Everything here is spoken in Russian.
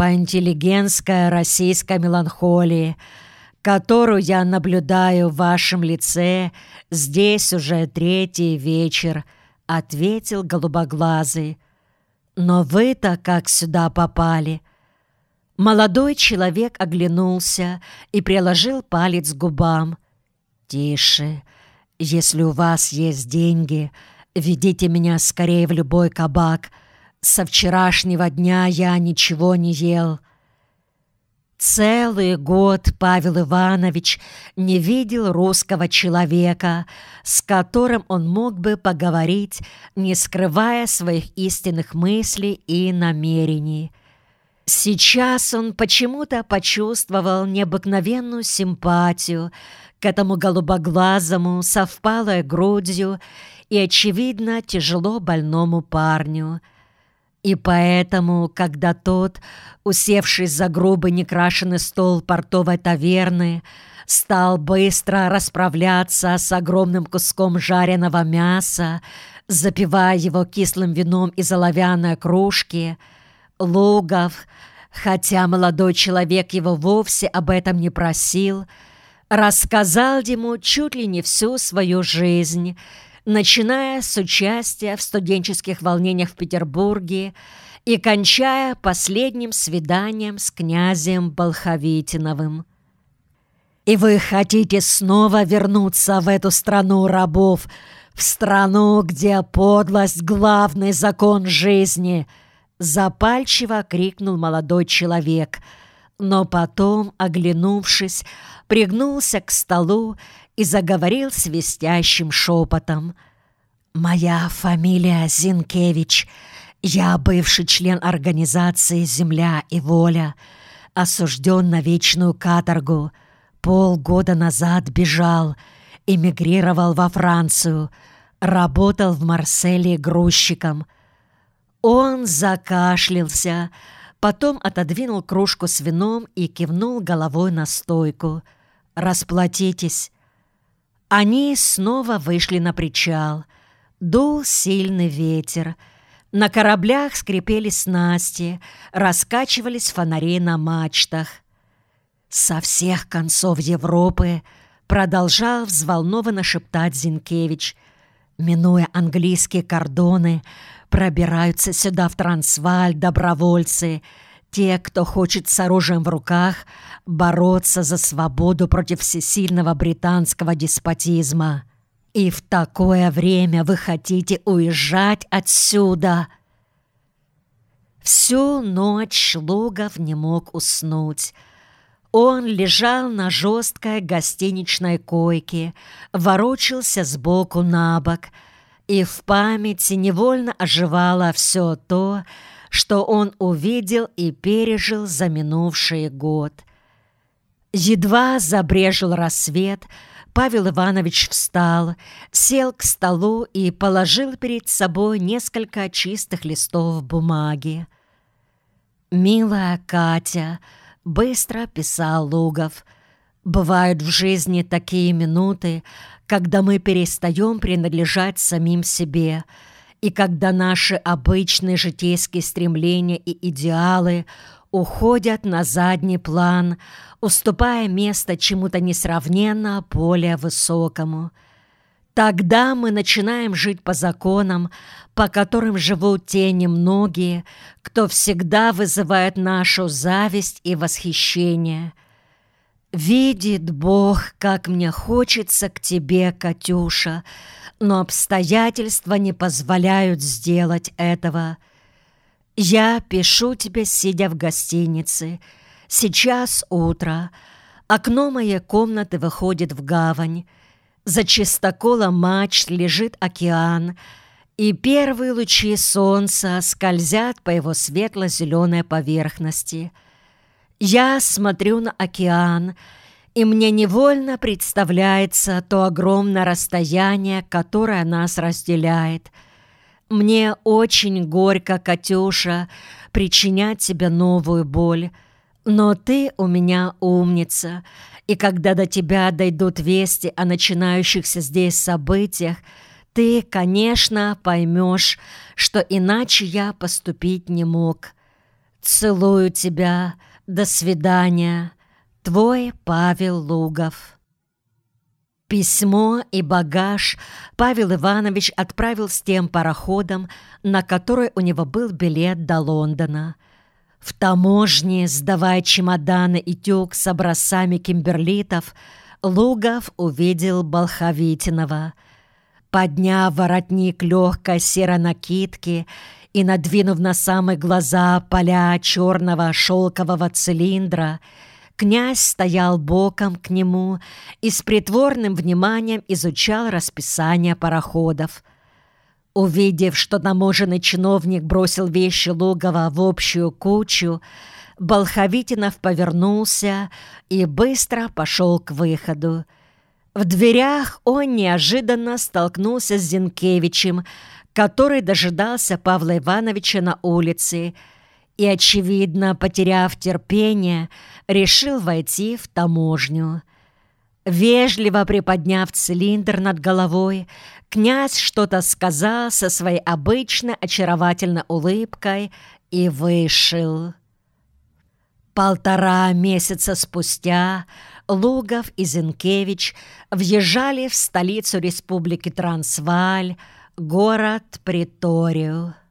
по интеллигентской российской меланхолии, которую я наблюдаю в вашем лице здесь уже третий вечер», — ответил голубоглазый. «Но вы-то как сюда попали?» Молодой человек оглянулся и приложил палец к губам. «Тише. Если у вас есть деньги, ведите меня скорее в любой кабак. Со вчерашнего дня я ничего не ел». Целый год Павел Иванович не видел русского человека, с которым он мог бы поговорить, не скрывая своих истинных мыслей и намерений. Сейчас он почему-то почувствовал необыкновенную симпатию к этому голубоглазому, со впалой грудью и, очевидно, тяжело больному парню. И поэтому, когда тот, усевшись за грубый некрашенный стол портовой таверны, стал быстро расправляться с огромным куском жареного мяса, запивая его кислым вином из оловянной кружки, Лугов, хотя молодой человек его вовсе об этом не просил, рассказал ему чуть ли не всю свою жизнь, начиная с участия в студенческих волнениях в Петербурге и кончая последним свиданием с князем Болховитиновым. «И вы хотите снова вернуться в эту страну рабов, в страну, где подлость — главный закон жизни!» — запальчиво крикнул молодой человек, но потом, оглянувшись, пригнулся к столу и заговорил свистящим шепотом. «Моя фамилия Зинкевич. Я бывший член организации «Земля и воля», осужден на вечную каторгу. Полгода назад бежал, эмигрировал во Францию, работал в Марселе грузчиком». Он закашлялся, потом отодвинул кружку с вином и кивнул головой на стойку. «Расплатитесь». Они снова вышли на причал. Дул сильный ветер. На кораблях скрипели снасти, раскачивались фонари на мачтах. «Со всех концов Европы», — продолжал взволнованно шептать Зинкевич, «минуя английские кордоны, пробираются сюда в Трансвааль добровольцы, те, кто хочет с оружием в руках бороться за свободу против всесильного британского деспотизма. И в такое время вы хотите уезжать отсюда?» Всю ночь Лугов не мог уснуть. Он лежал на жесткой гостиничной койке, ворочался сбоку на бок, и в памяти невольно оживало все то, что он увидел и пережил за минувший год. Едва забрежил рассвет, Павел Иванович встал, сел к столу и положил перед собой несколько чистых листов бумаги. «Милая Катя», — быстро писал Лугов, — «бывают в жизни такие минуты, когда мы перестаем принадлежать самим себе, и когда наши обычные житейские стремления и идеалы уходят на задний план, уступая место чему-то несравненно более высокому. Тогда мы начинаем жить по законам, по которым живут те немногие, кто всегда вызывает нашу зависть и восхищение. Видит Бог, как мне хочется к тебе, Катюша, но обстоятельства не позволяют сделать этого. Я пишу тебе, сидя в гостинице. Сейчас утро. Окно моей комнаты выходит в гавань. За чистоколом мачт лежит океан, и первые лучи солнца скользят по его светло-зеленой поверхности. Я смотрю на океан, и мне невольно представляется то огромное расстояние, которое нас разделяет. Мне очень горько, Катюша, причинять тебе новую боль, но ты у меня умница, и когда до тебя дойдут вести о начинающихся здесь событиях, ты, конечно, поймешь, что иначе я поступить не мог. Целую тебя. До свидания. Твой Павел Лугов». Письмо и багаж Павел Иванович отправил с тем пароходом, на который у него был билет до Лондона. В таможне, сдавая чемоданы и тюк с образцами кимберлитов, Лугов увидел Болховитинова. Подняв воротник легкой серой накидки и надвинув на самые глаза поля черного шелкового цилиндра, князь стоял боком к нему и с притворным вниманием изучал расписание пароходов. Увидев, что таможенный чиновник бросил вещи Лугова в общую кучу, Болховитинов повернулся и быстро пошел к выходу. В дверях он неожиданно столкнулся с Зинкевичем, который дожидался Павла Ивановича на улице и, очевидно, потеряв терпение, решил войти в таможню. Вежливо приподняв цилиндр над головой, князь что-то сказал со своей обычной очаровательной улыбкой и вышел. 1,5 месяца спустя Лугов и Зинкевич въезжали в столицу республики Трансвааль, город Преторию.